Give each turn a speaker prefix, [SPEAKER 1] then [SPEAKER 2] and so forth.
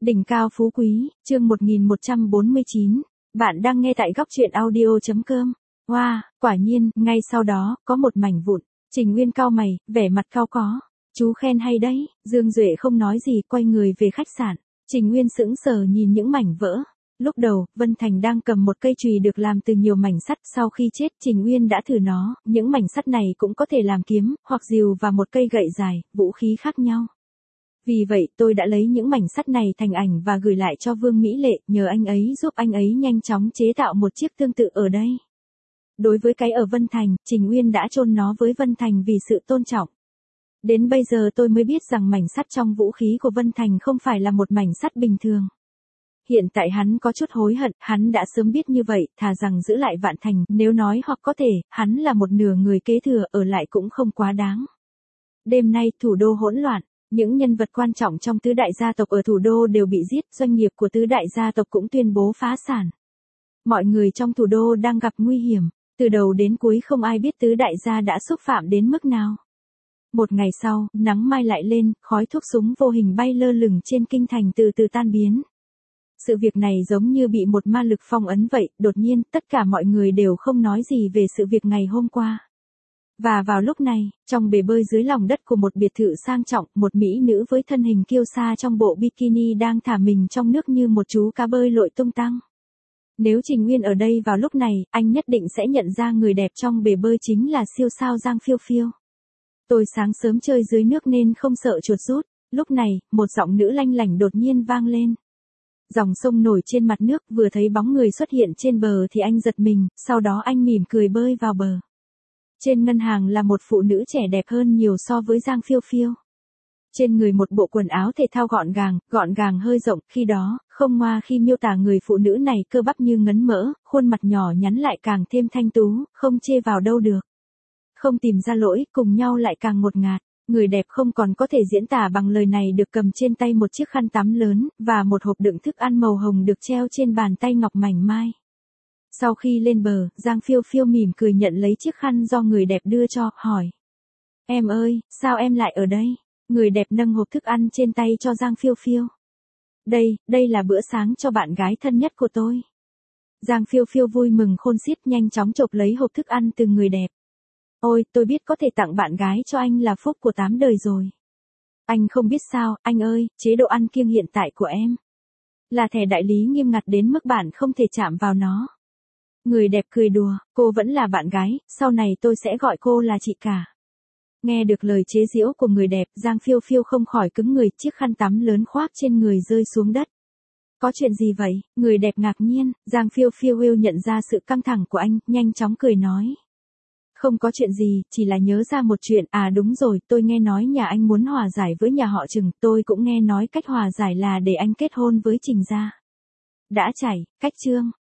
[SPEAKER 1] Đỉnh cao phú quý, chương 1149. Bạn đang nghe tại góc truyện audio.com. Wow, quả nhiên, ngay sau đó, có một mảnh vụn. Trình Nguyên cau mày, vẻ mặt cau có. Chú khen hay đấy, Dương Duệ không nói gì, quay người về khách sạn. Trình Nguyên sững sờ nhìn những mảnh vỡ. Lúc đầu, Vân Thành đang cầm một cây chùy được làm từ nhiều mảnh sắt, sau khi chết Trình Nguyên đã thử nó, những mảnh sắt này cũng có thể làm kiếm, hoặc rìu và một cây gậy dài, vũ khí khác nhau. Vì vậy tôi đã lấy những mảnh sắt này thành ảnh và gửi lại cho Vương Mỹ Lệ, nhờ anh ấy giúp anh ấy nhanh chóng chế tạo một chiếc tương tự ở đây. Đối với cái ở Vân Thành, Trình Nguyên đã chôn nó với Vân Thành vì sự tôn trọng. Đến bây giờ tôi mới biết rằng mảnh sắt trong vũ khí của Vân Thành không phải là một mảnh sắt bình thường. Hiện tại hắn có chút hối hận, hắn đã sớm biết như vậy, thà rằng giữ lại Vạn Thành, nếu nói hoặc có thể, hắn là một nửa người kế thừa, ở lại cũng không quá đáng. Đêm nay, thủ đô hỗn loạn. Những nhân vật quan trọng trong tứ đại gia tộc ở thủ đô đều bị giết, doanh nghiệp của tứ đại gia tộc cũng tuyên bố phá sản. Mọi người trong thủ đô đang gặp nguy hiểm, từ đầu đến cuối không ai biết tứ đại gia đã xúc phạm đến mức nào. Một ngày sau, nắng mai lại lên, khói thuốc súng vô hình bay lơ lửng trên kinh thành từ từ tan biến. Sự việc này giống như bị một ma lực phong ấn vậy, đột nhiên, tất cả mọi người đều không nói gì về sự việc ngày hôm qua. Và vào lúc này, trong bể bơi dưới lòng đất của một biệt thự sang trọng, một mỹ nữ với thân hình kiêu sa trong bộ bikini đang thả mình trong nước như một chú cá bơi lội tung tăng. Nếu Trình Nguyên ở đây vào lúc này, anh nhất định sẽ nhận ra người đẹp trong bể bơi chính là siêu sao Giang Phiêu Phiêu. Tôi sáng sớm chơi dưới nước nên không sợ chuột rút. Lúc này, một giọng nữ lanh lảnh đột nhiên vang lên. Dòng sông nổi trên mặt nước, vừa thấy bóng người xuất hiện trên bờ thì anh giật mình, sau đó anh mỉm cười bơi vào bờ. Trên ngân hàng là một phụ nữ trẻ đẹp hơn nhiều so với Giang Phiêu Phiêu. Trên người một bộ quần áo thể thao gọn gàng hơi rộng, khi đó, không ngoa khi miêu tả người phụ nữ này cơ bắp như ngấn mỡ, khuôn mặt nhỏ nhắn lại càng thêm thanh tú, không chê vào đâu được. Không tìm ra lỗi, cùng nhau lại càng ngột ngạt. Người đẹp không còn có thể diễn tả bằng lời này được cầm trên tay một chiếc khăn tắm lớn, và một hộp đựng thức ăn màu hồng được treo trên bàn tay ngọc mảnh mai. Sau khi lên bờ, Giang Phiêu Phiêu mỉm cười nhận lấy chiếc khăn do người đẹp đưa cho, hỏi. Em ơi, sao em lại ở đây? Người đẹp nâng hộp thức ăn trên tay cho Giang Phiêu Phiêu. Đây là bữa sáng cho bạn gái thân nhất của tôi. Giang Phiêu Phiêu vui mừng khôn xiết nhanh chóng chộp lấy hộp thức ăn từ người đẹp. Ôi, tôi biết có thể tặng bạn gái cho anh là phúc của 8 đời rồi. Anh không biết sao, anh ơi, chế độ ăn kiêng hiện tại của em là thẻ đại lý nghiêm ngặt đến mức bạn không thể chạm vào nó. Người đẹp cười đùa, cô vẫn là bạn gái, sau này tôi sẽ gọi cô là chị cả. Nghe được lời chế giễu của người đẹp, Giang Phiêu Phiêu không khỏi cứng người, chiếc khăn tắm lớn khoác trên người rơi xuống đất. Có chuyện gì vậy? Người đẹp ngạc nhiên, Giang Phiêu Phiêu yêu nhận ra sự căng thẳng của anh, nhanh chóng cười nói. Không có chuyện gì, chỉ là nhớ ra một chuyện, đúng rồi, tôi nghe nói nhà anh muốn hòa giải với nhà họ Trừng, tôi cũng nghe nói cách hòa giải là để anh kết hôn với Trình gia. Đã chảy, cách chương.